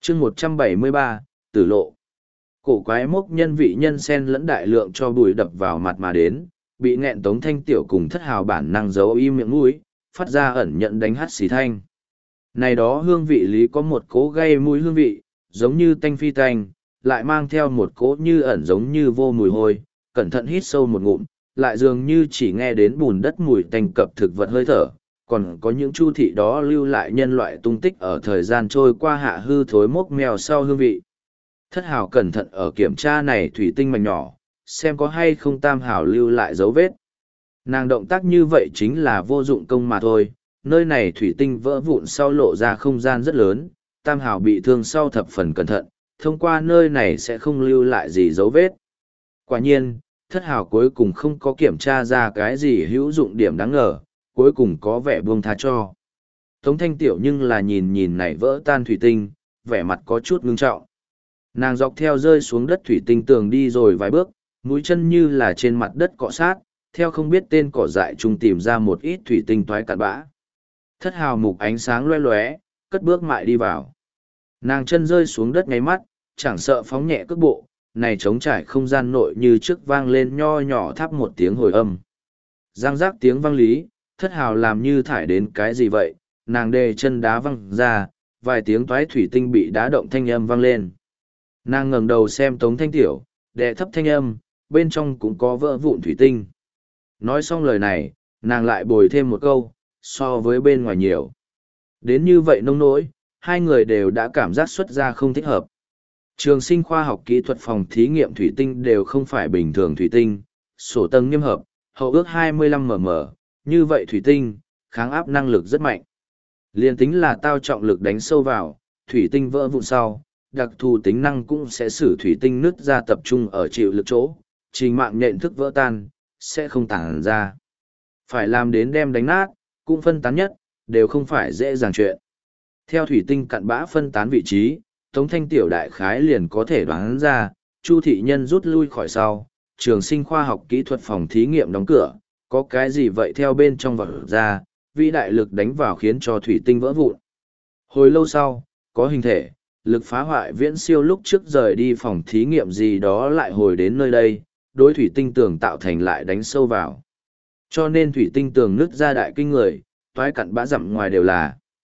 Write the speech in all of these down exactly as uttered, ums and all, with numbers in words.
chương một trăm bảy mươi ba, Tử lộ. Cổ quái mốc nhân vị nhân sen lẫn đại lượng cho bụi đập vào mặt mà đến, bị nghẹn Tống Thanh Tiểu cùng Thất Hào bản năng giấu im miệng mũi, phát ra ẩn nhận đánh hắt xì thanh. Này đó hương vị lý có một cỗ gây mũi hương vị, giống như tanh phi tanh, lại mang theo một cỗ như ẩn giống như vô mùi hôi, cẩn thận hít sâu một ngụm, lại dường như chỉ nghe đến bùn đất mùi tanh cập thực vật hơi thở, còn có những chu thị đó lưu lại nhân loại tung tích ở thời gian trôi qua hạ hư thối mốc mèo sau hương vị. Thất Hào cẩn thận ở kiểm tra này thủy tinh mảnh nhỏ, xem có hay không Tam Hào lưu lại dấu vết. Nàng động tác như vậy chính là vô dụng công mà thôi, nơi này thủy tinh vỡ vụn sau lộ ra không gian rất lớn, Tam Hào bị thương sau thập phần cẩn thận, thông qua nơi này sẽ không lưu lại gì dấu vết. Quả nhiên, Thất Hào cuối cùng không có kiểm tra ra cái gì hữu dụng điểm đáng ngờ, cuối cùng có vẻ buông tha cho. Tống Thanh Tiểu nhưng là nhìn nhìn này vỡ tan thủy tinh, vẻ mặt có chút ngưng trọng. Nàng dọc theo rơi xuống đất thủy tinh tường đi rồi vài bước, mũi chân như là trên mặt đất cọ sát, theo không biết tên cỏ dại chung tìm ra một ít thủy tinh toái cặn bã. Thất Hào mục ánh sáng loe loé, cất bước mại đi vào. Nàng chân rơi xuống đất ngay mắt, chẳng sợ phóng nhẹ cước bộ, này trống trải không gian nội như trước vang lên nho nhỏ thắp một tiếng hồi âm. Giang giác tiếng vang lý, Thất Hào làm như thải đến cái gì vậy, nàng đề chân đá văng ra, vài tiếng toái thủy tinh bị đá động thanh âm vang lên. Nàng ngẩng đầu xem Tống Thanh Tiểu, đệ thấp thanh âm, bên trong cũng có vỡ vụn thủy tinh. Nói xong lời này, nàng lại bồi thêm một câu, so với bên ngoài nhiều. Đến như vậy nông nỗi, hai người đều đã cảm giác xuất ra không thích hợp. Trường sinh khoa học kỹ thuật phòng thí nghiệm thủy tinh đều không phải bình thường thủy tinh, sổ tầng nghiêm hợp, hậu ước hai mươi lăm mm, như vậy thủy tinh, kháng áp năng lực rất mạnh. Liên tính là tao trọng lực đánh sâu vào, thủy tinh vỡ vụn sau, đặc thù tính năng cũng sẽ xử thủy tinh nứt ra tập trung ở chịu lực chỗ, trình mạng nhện thức vỡ tan, sẽ không tản ra. Phải làm đến đem đánh nát, cũng phân tán nhất, đều không phải dễ dàng chuyện. Theo thủy tinh cặn bã phân tán vị trí, Tống Thanh Tiểu đại khái liền có thể đoán ra, Chu thị nhân rút lui khỏi sau, trường sinh khoa học kỹ thuật phòng thí nghiệm đóng cửa, có cái gì vậy theo bên trong vật ra, vĩ đại lực đánh vào khiến cho thủy tinh vỡ vụn. Hồi lâu sau, có hình thể, lực phá hoại viễn siêu lúc trước rời đi phòng thí nghiệm gì đó lại hồi đến nơi đây, đối thủy tinh tường tạo thành lại đánh sâu vào. Cho nên thủy tinh tường nứt ra đại kinh người, toái cặn bã dặm ngoài đều là.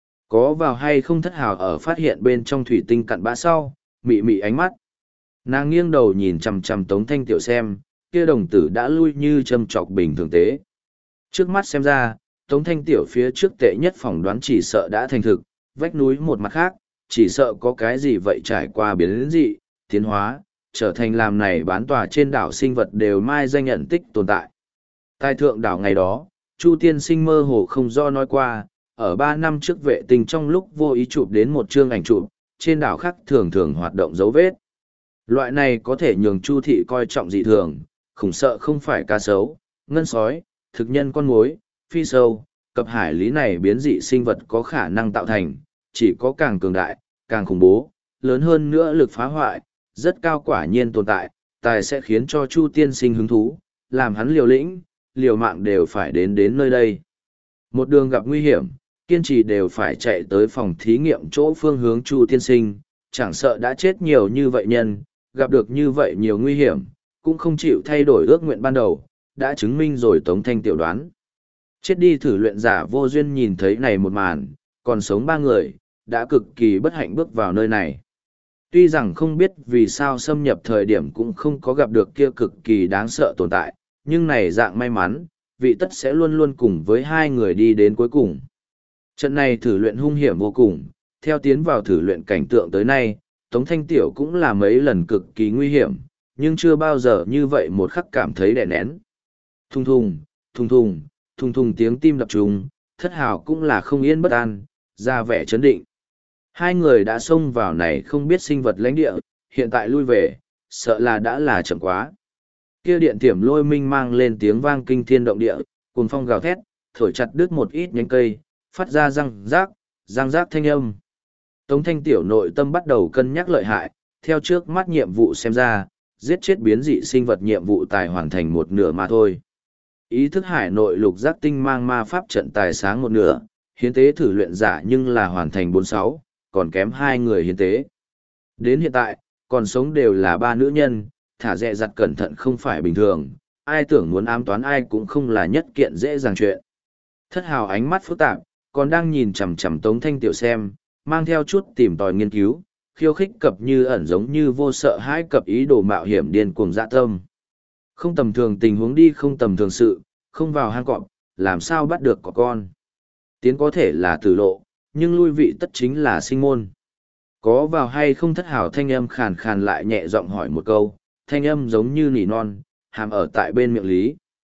Có vào hay không Thất Hào ở phát hiện bên trong thủy tinh cặn bã sau, mị mị ánh mắt. Nàng nghiêng đầu nhìn chằm chằm Tống Thanh Tiểu xem, kia đồng tử đã lui như châm chọc bình thường tế. Trước mắt xem ra, Tống Thanh Tiểu phía trước tệ nhất phỏng đoán chỉ sợ đã thành thực, vách núi một mặt khác, chỉ sợ có cái gì vậy trải qua biến dị, tiến hóa, trở thành làm này bán tòa trên đảo sinh vật đều mai danh nhận tích tồn tại. Tại thượng đảo ngày đó, Chu tiên sinh mơ hồ không do nói qua, ở ba năm trước vệ tinh trong lúc vô ý chụp đến một chương ảnh chụp, trên đảo khác thường thường hoạt động dấu vết. Loại này có thể nhường Chu thị coi trọng dị thường, khủng sợ không phải cá sấu, ngân sói, thực nhân con mối, phi sâu, cập hải lý này biến dị sinh vật có khả năng tạo thành, chỉ có càng cường đại, càng khủng bố, lớn hơn nữa lực phá hoại, rất cao quả nhiên tồn tại, tài sẽ khiến cho Chu tiên sinh hứng thú, làm hắn liều lĩnh, liều mạng đều phải đến đến nơi đây. Một đường gặp nguy hiểm, kiên trì đều phải chạy tới phòng thí nghiệm chỗ phương hướng Chu tiên sinh, chẳng sợ đã chết nhiều như vậy nhân, gặp được như vậy nhiều nguy hiểm, cũng không chịu thay đổi ước nguyện ban đầu, đã chứng minh rồi Tống Thanh Tiểu đoán. Chết đi thử luyện giả vô duyên nhìn thấy này một màn, còn sống ba người, đã cực kỳ bất hạnh bước vào nơi này. Tuy rằng không biết vì sao xâm nhập thời điểm cũng không có gặp được kia cực kỳ đáng sợ tồn tại, nhưng này dạng may mắn, vị tất sẽ luôn luôn cùng với hai người đi đến cuối cùng. Trận này thử luyện hung hiểm vô cùng, theo tiến vào thử luyện cảnh tượng tới nay, Tống Thanh Tiểu cũng là mấy lần cực kỳ nguy hiểm, nhưng chưa bao giờ như vậy một khắc cảm thấy đè nén. Thùng thùng, thùng thùng, thùng thùng tiếng tim đập trùng, Thất Hào cũng là không yên bất an, ra vẻ chấn định. Hai người đã xông vào này không biết sinh vật lãnh địa, hiện tại lui về, sợ là đã là chậm quá. Kia điện tiểm lôi minh mang lên tiếng vang kinh thiên động địa, cuồng phong gào thét, thổi chặt đứt một ít nhánh cây, phát ra răng rác, răng rác thanh âm. Tống Thanh Tiểu nội tâm bắt đầu cân nhắc lợi hại, theo trước mắt nhiệm vụ xem ra, giết chết biến dị sinh vật nhiệm vụ tài hoàn thành một nửa mà thôi. Ý thức hải nội lục giác tinh mang ma pháp trận tài sáng một nửa, hiến tế thử luyện giả nhưng là hoàn thành bốn sáu, còn kém hai người hiến tế. Đến hiện tại, còn sống đều là ba nữ nhân, thả dè dặt cẩn thận không phải bình thường, ai tưởng muốn ám toán ai cũng không là nhất kiện dễ dàng chuyện. Thất hào ánh mắt phức tạp, còn đang nhìn chằm chằm Tống Thanh Tiểu xem, mang theo chút tìm tòi nghiên cứu, khiêu khích cập như ẩn giống như vô sợ hãi cập ý đồ mạo hiểm điên cuồng dạ tâm. Không tầm thường tình huống đi không tầm thường sự, không vào hang cọp, làm sao bắt được có con. Tiến có thể là tử lộ, nhưng lui vị tất chính là sinh môn. Có vào hay không thất hảo thanh âm khàn khàn lại nhẹ giọng hỏi một câu, thanh âm giống như nỉ non, hàm ở tại bên miệng lý.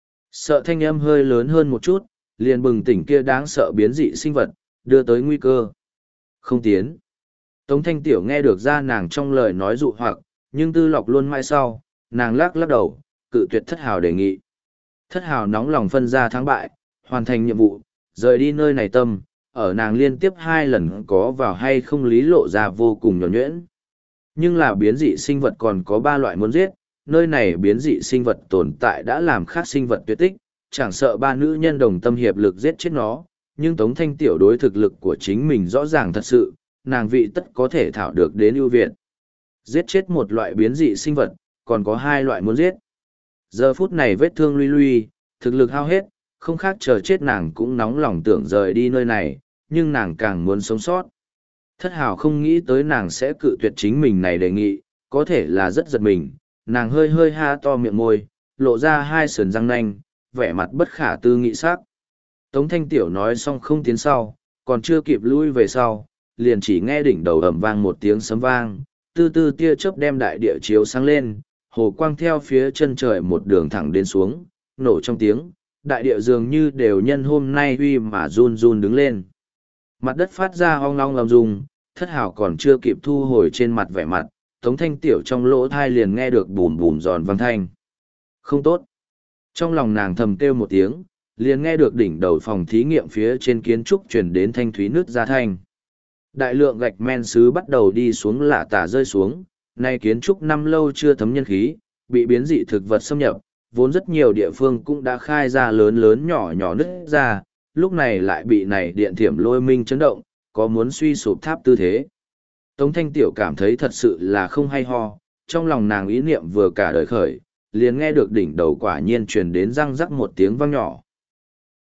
Sợ thanh âm hơi lớn hơn một chút, liền bừng tỉnh kia đáng sợ biến dị sinh vật, đưa tới nguy cơ. Không tiến. Tống Thanh Tiểu nghe được ra nàng trong lời nói dụ hoặc, nhưng tư lọc luôn mãi sau, nàng lắc lắc đầu, cự tuyệt thất hào đề nghị. Thất hào nóng lòng phân ra thắng bại, hoàn thành nhiệm vụ, rời đi nơi này tâm, ở nàng liên tiếp hai lần có vào hay không lý lộ ra vô cùng nhỏ nhuyễn. Nhưng là biến dị sinh vật còn có ba loại muốn giết, nơi này biến dị sinh vật tồn tại đã làm khác sinh vật tuyệt tích, chẳng sợ ba nữ nhân đồng tâm hiệp lực giết chết nó, nhưng Tống Thanh Tiểu đối thực lực của chính mình rõ ràng thật sự, nàng vị tất có thể thảo được đến ưu việt. Giết chết một loại biến dị sinh vật, còn có hai loại muốn giết. Giờ phút này vết thương luy luy, thực lực hao hết, không khác chờ chết nàng cũng nóng lòng tưởng rời đi nơi này, nhưng nàng càng muốn sống sót. Thất hào không nghĩ tới nàng sẽ cự tuyệt chính mình này đề nghị, có thể là rất giật mình, nàng hơi hơi ha to miệng môi, lộ ra hai sườn răng nanh, vẻ mặt bất khả tư nghị sắc. Tống Thanh Tiểu nói xong không tiến sau, còn chưa kịp lui về sau, liền chỉ nghe đỉnh đầu ầm vang một tiếng sấm vang, tư tư tia chớp đem đại địa chiếu sáng lên, hồ quang theo phía chân trời một đường thẳng đến xuống, nổ trong tiếng, đại địa dường như đều nhân hôm nay huy mà run run đứng lên. Mặt đất phát ra ong long làm rung, thất hào còn chưa kịp thu hồi trên mặt vẻ mặt, Tống Thanh Tiểu trong lỗ thai liền nghe được bùm bùm giòn vang thanh. Không tốt. Trong lòng nàng thầm kêu một tiếng, liền nghe được đỉnh đầu phòng thí nghiệm phía trên kiến trúc truyền đến thanh thúy nước ra thanh. Đại lượng gạch men sứ bắt đầu đi xuống lạ tả rơi xuống, nay kiến trúc năm lâu chưa thấm nhân khí, bị biến dị thực vật xâm nhập, vốn rất nhiều địa phương cũng đã khai ra lớn lớn nhỏ nhỏ nứt ra, lúc này lại bị này điện thiểm lôi minh chấn động, có muốn suy sụp tháp tư thế. Tống Thanh Tiểu cảm thấy thật sự là không hay ho, trong lòng nàng ý niệm vừa cả đời khởi, liền nghe được đỉnh đầu quả nhiên truyền đến răng rắc một tiếng vang nhỏ.